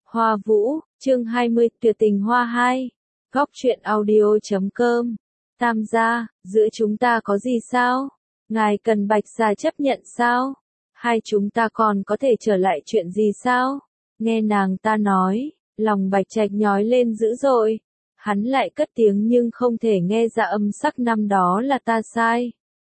Hoa Vũ, chương 20, Tuyệt tình hoa 2. Góc truyện audio.com. Tam gia, giữa chúng ta có gì sao? Ngài cần Bạch gia chấp nhận sao? Hai chúng ta còn có thể trở lại chuyện gì sao? Nghe nàng ta nói, lòng Bạch Trạch nhói lên dữ dội. Hắn lại cất tiếng nhưng không thể nghe ra âm sắc năm đó là ta sai.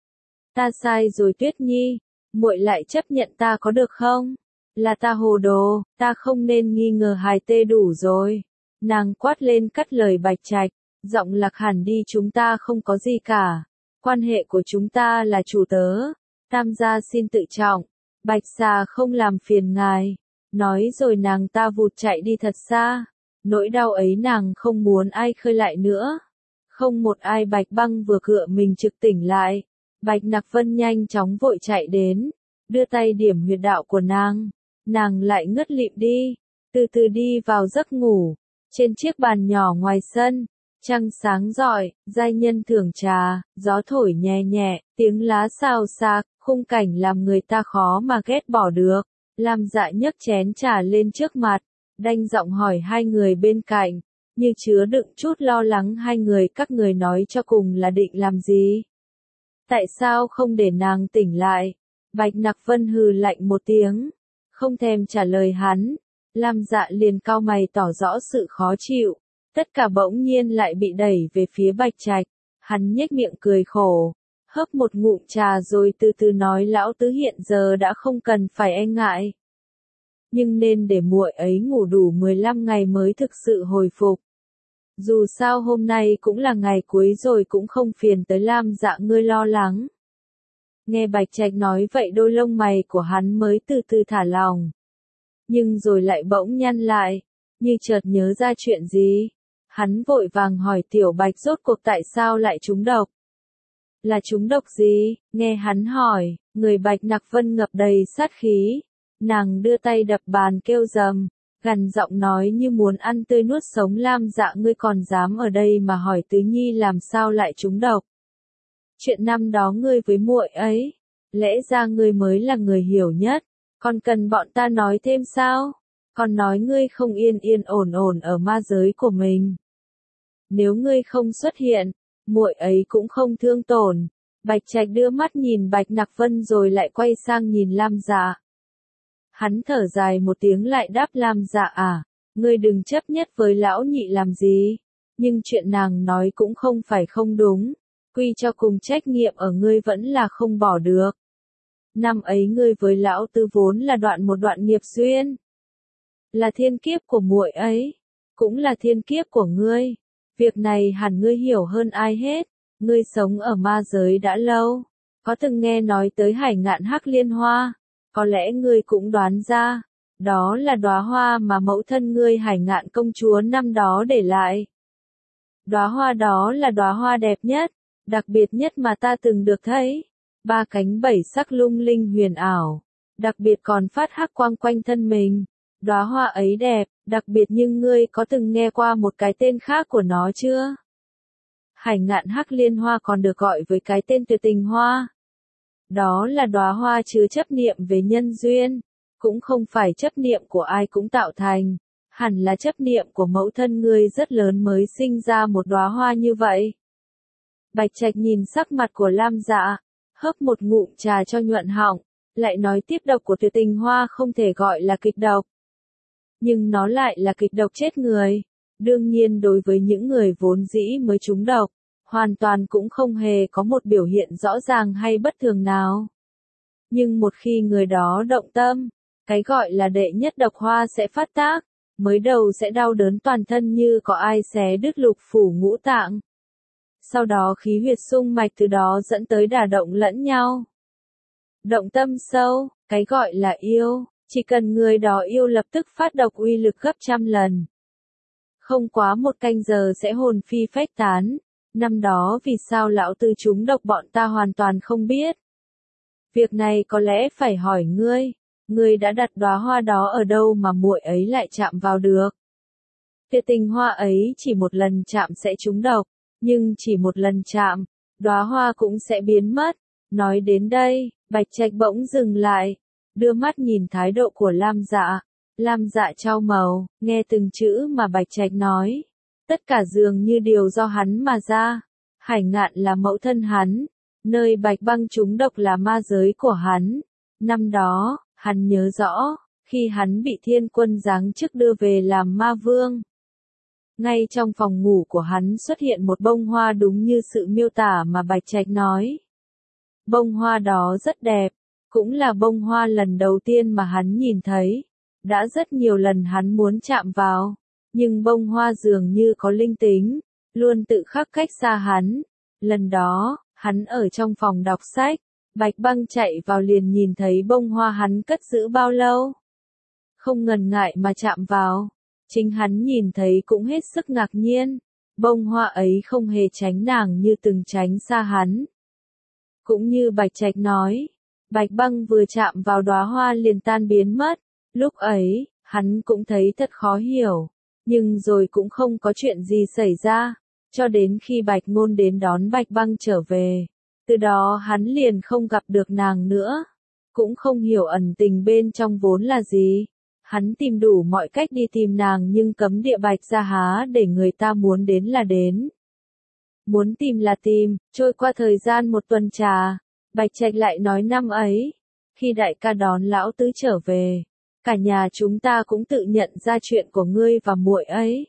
Ta sai rồi Tuyết Nhi, muội lại chấp nhận ta có được không? Là ta hồ đồ, ta không nên nghi ngờ hài tê đủ rồi. Nàng quát lên cắt lời Bạch Trạch, giọng lạc hẳn đi, chúng ta không có gì cả. Quan hệ của chúng ta là chủ tớ. Tam gia xin tự trọng, Bạch gia không làm phiền ngài. Nói rồi nàng ta vụt chạy đi thật xa. Nỗi đau ấy nàng không muốn ai khơi lại nữa. Không một ai. Bạch Băng vừa cựa mình trực tỉnh lại. Bạch Nặc Vân nhanh chóng vội chạy đến, đưa tay điểm huyệt đạo của nàng. Nàng lại ngất lịm đi, từ từ đi vào giấc ngủ. Trên chiếc bàn nhỏ ngoài sân, trăng sáng rọi, giai nhân thưởng trà, gió thổi nhẹ nhẹ, tiếng lá xào xạc, khung cảnh làm người ta khó mà ghét bỏ được. Lam Dạ nhấc chén trà lên trước mặt, đanh giọng hỏi hai người bên cạnh, như chứa đựng chút lo lắng. Hai người các người nói cho cùng là định làm gì? Tại sao không để nàng tỉnh lại? Bạch Nặc Vân hừ lạnh một tiếng, không thèm trả lời hắn. Lam Dạ liền cau mày tỏ rõ sự khó chịu. Tất cả bỗng nhiên lại bị đẩy về phía Bạch Trạch. Hắn nhếch miệng cười khổ, hớp một ngụm trà rồi từ từ nói, lão tứ hiện giờ đã không cần phải e ngại. Nhưng nên để muội ấy ngủ đủ 15 ngày mới thực sự hồi phục. Dù sao hôm nay cũng là ngày cuối rồi, cũng không phiền tới Lam Dạ ngươi lo lắng. Nghe Bạch Trạch nói vậy, đôi lông mày của hắn mới từ từ thả lỏng. Nhưng rồi lại bỗng nhăn lại, như chợt nhớ ra chuyện gì. Hắn vội vàng hỏi Tiểu Bạch rốt cuộc tại sao lại trúng độc. Là trúng độc gì? Nghe hắn hỏi, người Bạch Nặc Vân ngập đầy sát khí. Nàng đưa tay đập bàn kêu rầm, gằn giọng nói như muốn ăn tươi nuốt sống. Lam Dạ ngươi còn dám ở đây mà hỏi Tứ Nhi làm sao lại trúng độc? Chuyện năm đó ngươi với muội ấy, lẽ ra ngươi mới là người hiểu nhất, còn cần bọn ta nói thêm sao? Còn nói ngươi không yên yên ổn ổn ở ma giới của mình. Nếu ngươi không xuất hiện, muội ấy cũng không thương tổn. Bạch Trạch đưa mắt nhìn Bạch Nặc Vân rồi lại quay sang nhìn Lam Dạ. Hắn thở dài một tiếng lại đáp, Lam Dạ à, ngươi đừng chấp nhất với lão nhị làm gì. Nhưng chuyện nàng nói cũng không phải không đúng. Quy cho cùng trách nhiệm ở ngươi vẫn là không bỏ được. Năm ấy ngươi với lão tứ vốn là một đoạn nghiệp duyên. Là thiên kiếp của muội ấy, cũng là thiên kiếp của ngươi. Việc này hẳn ngươi hiểu hơn ai hết. Ngươi sống ở ma giới đã lâu, có từng nghe nói tới Hải Ngạn Hắc Liên Hoa. Có lẽ ngươi cũng đoán ra, đó là đóa hoa mà mẫu thân ngươi Hải Ngạn công chúa năm đó để lại. Đóa hoa đó là đóa hoa đẹp nhất, đặc biệt nhất mà ta từng được thấy. 3 cánh 7 sắc lung linh huyền ảo, đặc biệt còn phát hắc quang quanh thân mình. Đóa hoa ấy đẹp, đặc biệt, nhưng ngươi có từng nghe qua một cái tên khác của nó chưa? Hải Ngạn Hắc Liên Hoa còn được gọi với cái tên Tuyệt tình hoa. Đó là đóa hoa chứa chấp niệm về nhân duyên, cũng không phải chấp niệm của ai cũng tạo thành, hẳn là chấp niệm của mẫu thân ngươi rất lớn mới sinh ra một đóa hoa như vậy. Bạch Trạch nhìn sắc mặt của Lam Dạ, hớp một ngụm trà cho nhuận họng, lại nói tiếp, độc của Tuyệt tình hoa không thể gọi là kịch độc. Nhưng nó lại là kịch độc chết người. Đương nhiên đối với những người vốn dĩ mới trúng độc, hoàn toàn cũng không hề có một biểu hiện rõ ràng hay bất thường nào. Nhưng một khi người đó động tâm, cái gọi là đệ nhất độc hoa sẽ phát tác, mới đầu sẽ đau đớn toàn thân như có ai xé đứt lục phủ ngũ tạng. Sau đó khí huyệt xung mạch, từ đó dẫn tới đả động lẫn nhau. Động tâm sâu, cái gọi là yêu, chỉ cần người đó yêu lập tức phát độc uy lực gấp trăm lần. Không quá 1 canh giờ sẽ hồn phi phách tán. Năm đó vì sao lão tứ trúng độc bọn ta hoàn toàn không biết. Việc này có lẽ phải hỏi ngươi. Ngươi đã đặt đóa hoa đó ở đâu mà muội ấy lại chạm vào được? Tuyệt tình hoa ấy chỉ một lần chạm sẽ trúng độc, nhưng chỉ một lần chạm, đóa hoa cũng sẽ biến mất. Nói đến đây, Bạch Trạch bỗng dừng lại, đưa mắt nhìn thái độ của Lam Dạ. Lam Dạ chau màu, nghe từng chữ mà Bạch Trạch nói. Tất cả dường như điều do hắn mà ra. Hải Ngạn là mẫu thân hắn. Nơi Bạch Băng trúng độc là ma giới của hắn. Năm đó, hắn nhớ rõ, khi hắn bị Thiên Quân giáng chức đưa về làm ma vương. Ngay trong phòng ngủ của hắn xuất hiện một bông hoa đúng như sự miêu tả mà Bạch Trạch nói. Bông hoa đó rất đẹp, cũng là bông hoa lần đầu tiên mà hắn nhìn thấy. Đã rất nhiều lần hắn muốn chạm vào, nhưng bông hoa dường như có linh tính, luôn tự khắc cách xa hắn. Lần đó, hắn ở trong phòng đọc sách, Bạch Băng chạy vào liền nhìn thấy bông hoa hắn cất giữ bao lâu. Không ngần ngại mà chạm vào, chính hắn nhìn thấy cũng hết sức ngạc nhiên, bông hoa ấy không hề tránh nàng như từng tránh xa hắn. Cũng như Bạch Trạch nói, Bạch Băng vừa chạm vào đóa hoa liền tan biến mất, lúc ấy, hắn cũng thấy thật khó hiểu, nhưng rồi cũng không có chuyện gì xảy ra, cho đến khi Bạch Ngôn đến đón Bạch Băng trở về. Từ đó hắn liền không gặp được nàng nữa, cũng không hiểu ẩn tình bên trong vốn là gì. Hắn tìm đủ mọi cách đi tìm nàng nhưng cấm địa Bạch gia há để người ta muốn đến là đến. Muốn tìm là tìm, trôi qua thời gian một tuần trà, Bạch Trạch lại nói năm ấy, khi đại ca đón lão tứ trở về, cả nhà chúng ta cũng tự nhận ra chuyện của ngươi và muội ấy.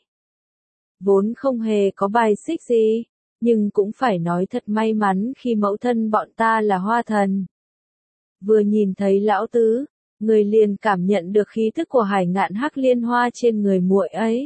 Vốn không hề có bài xích gì, nhưng cũng phải nói thật may mắn khi mẫu thân bọn ta là Hoa Thần. Vừa nhìn thấy lão tứ, người liền cảm nhận được khí tức của Hải Ngạn Hắc Liên Hoa trên người muội ấy.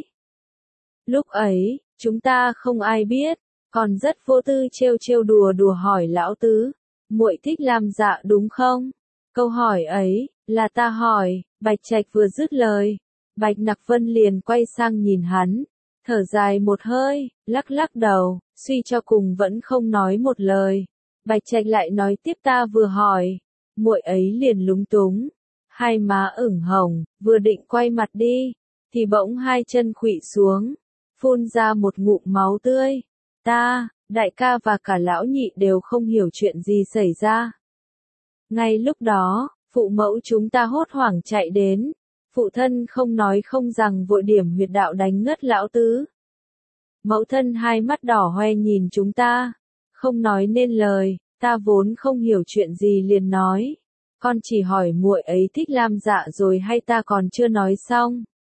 Lúc ấy, chúng ta không ai biết, còn rất vô tư trêu trêu đùa đùa hỏi lão tứ, muội thích Lam Dạ đúng không? Câu hỏi ấy, là ta hỏi, Bạch Trạch vừa dứt lời, Bạch Nặc Vân liền quay sang nhìn hắn, thở dài một hơi, lắc lắc đầu, suy cho cùng vẫn không nói một lời. Bạch Trạch lại nói tiếp ta vừa hỏi, muội ấy liền lúng túng, hai má ửng hồng, vừa định quay mặt đi, thì bỗng hai chân khuỵu xuống, phun ra một ngụm máu tươi. Ta, đại ca và cả lão nhị đều không hiểu chuyện gì xảy ra. Ngay lúc đó, phụ mẫu chúng ta hốt hoảng chạy đến, phụ thân không nói không rằng vội điểm huyệt đạo đánh ngất lão tứ. Mẫu thân hai mắt đỏ hoe nhìn chúng ta, không nói nên lời, ta vốn không hiểu chuyện gì liền nói, con chỉ hỏi muội ấy thích Lam Dạ rồi hay ta còn chưa nói xong.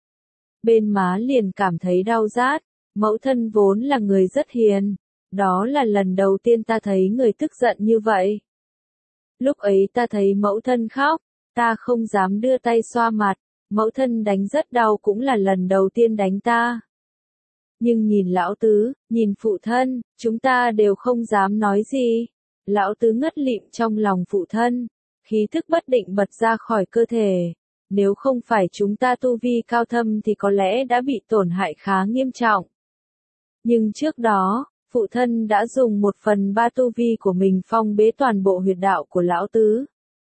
Bên má liền cảm thấy đau rát, mẫu thân vốn là người rất hiền, đó là lần đầu tiên ta thấy người tức giận như vậy. Lúc ấy ta thấy mẫu thân khóc, ta không dám đưa tay xoa mặt, mẫu thân đánh rất đau cũng là lần đầu tiên đánh ta. Nhưng nhìn lão tứ, nhìn phụ thân, chúng ta đều không dám nói gì. Lão tứ ngất lịm trong lòng phụ thân, khí thức bất định bật ra khỏi cơ thể. Nếu không phải chúng ta tu vi cao thâm thì có lẽ đã bị tổn hại khá nghiêm trọng. Nhưng trước đó, phụ thân đã dùng 1/3 tu vi của mình phong bế toàn bộ huyệt đạo của lão tứ.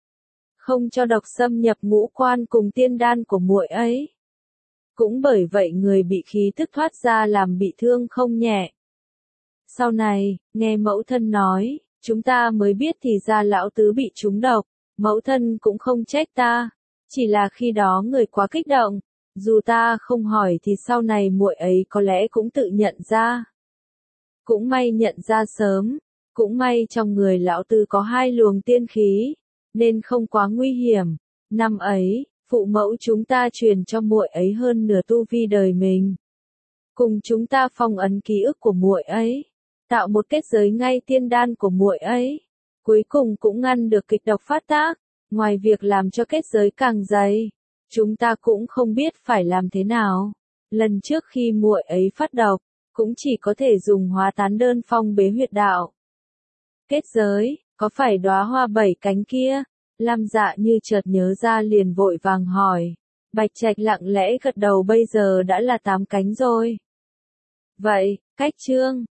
Không cho độc xâm nhập ngũ quan cùng tiên đan của muội ấy. Cũng bởi vậy người bị khí thức thoát ra làm bị thương không nhẹ. Sau này, nghe mẫu thân nói, chúng ta mới biết thì ra lão tứ bị trúng độc, mẫu thân cũng không trách ta, chỉ là khi đó người quá kích động, dù ta không hỏi thì sau này muội ấy có lẽ cũng tự nhận ra. Cũng may nhận ra sớm, cũng may trong người lão tứ có 2 luồng tiên khí, nên không quá nguy hiểm. Năm ấy, phụ mẫu chúng ta truyền cho muội ấy hơn nửa tu vi đời mình. Cùng chúng ta phong ấn ký ức của muội ấy, tạo một kết giới ngay tiên đan của muội ấy. Cuối cùng cũng ngăn được kịch độc phát tác. Ngoài việc làm cho kết giới càng dày, chúng ta cũng không biết phải làm thế nào. Lần trước khi muội ấy phát độc, cũng chỉ có thể dùng hóa tán đơn phong bế huyệt đạo. Kết giới, có phải đóa hoa 7 cánh kia? Lam Dạ như chợt nhớ ra liền vội vàng hỏi. Bạch Trạch lặng lẽ gật đầu bây giờ đã là 8 cánh rồi. Vậy, cách chương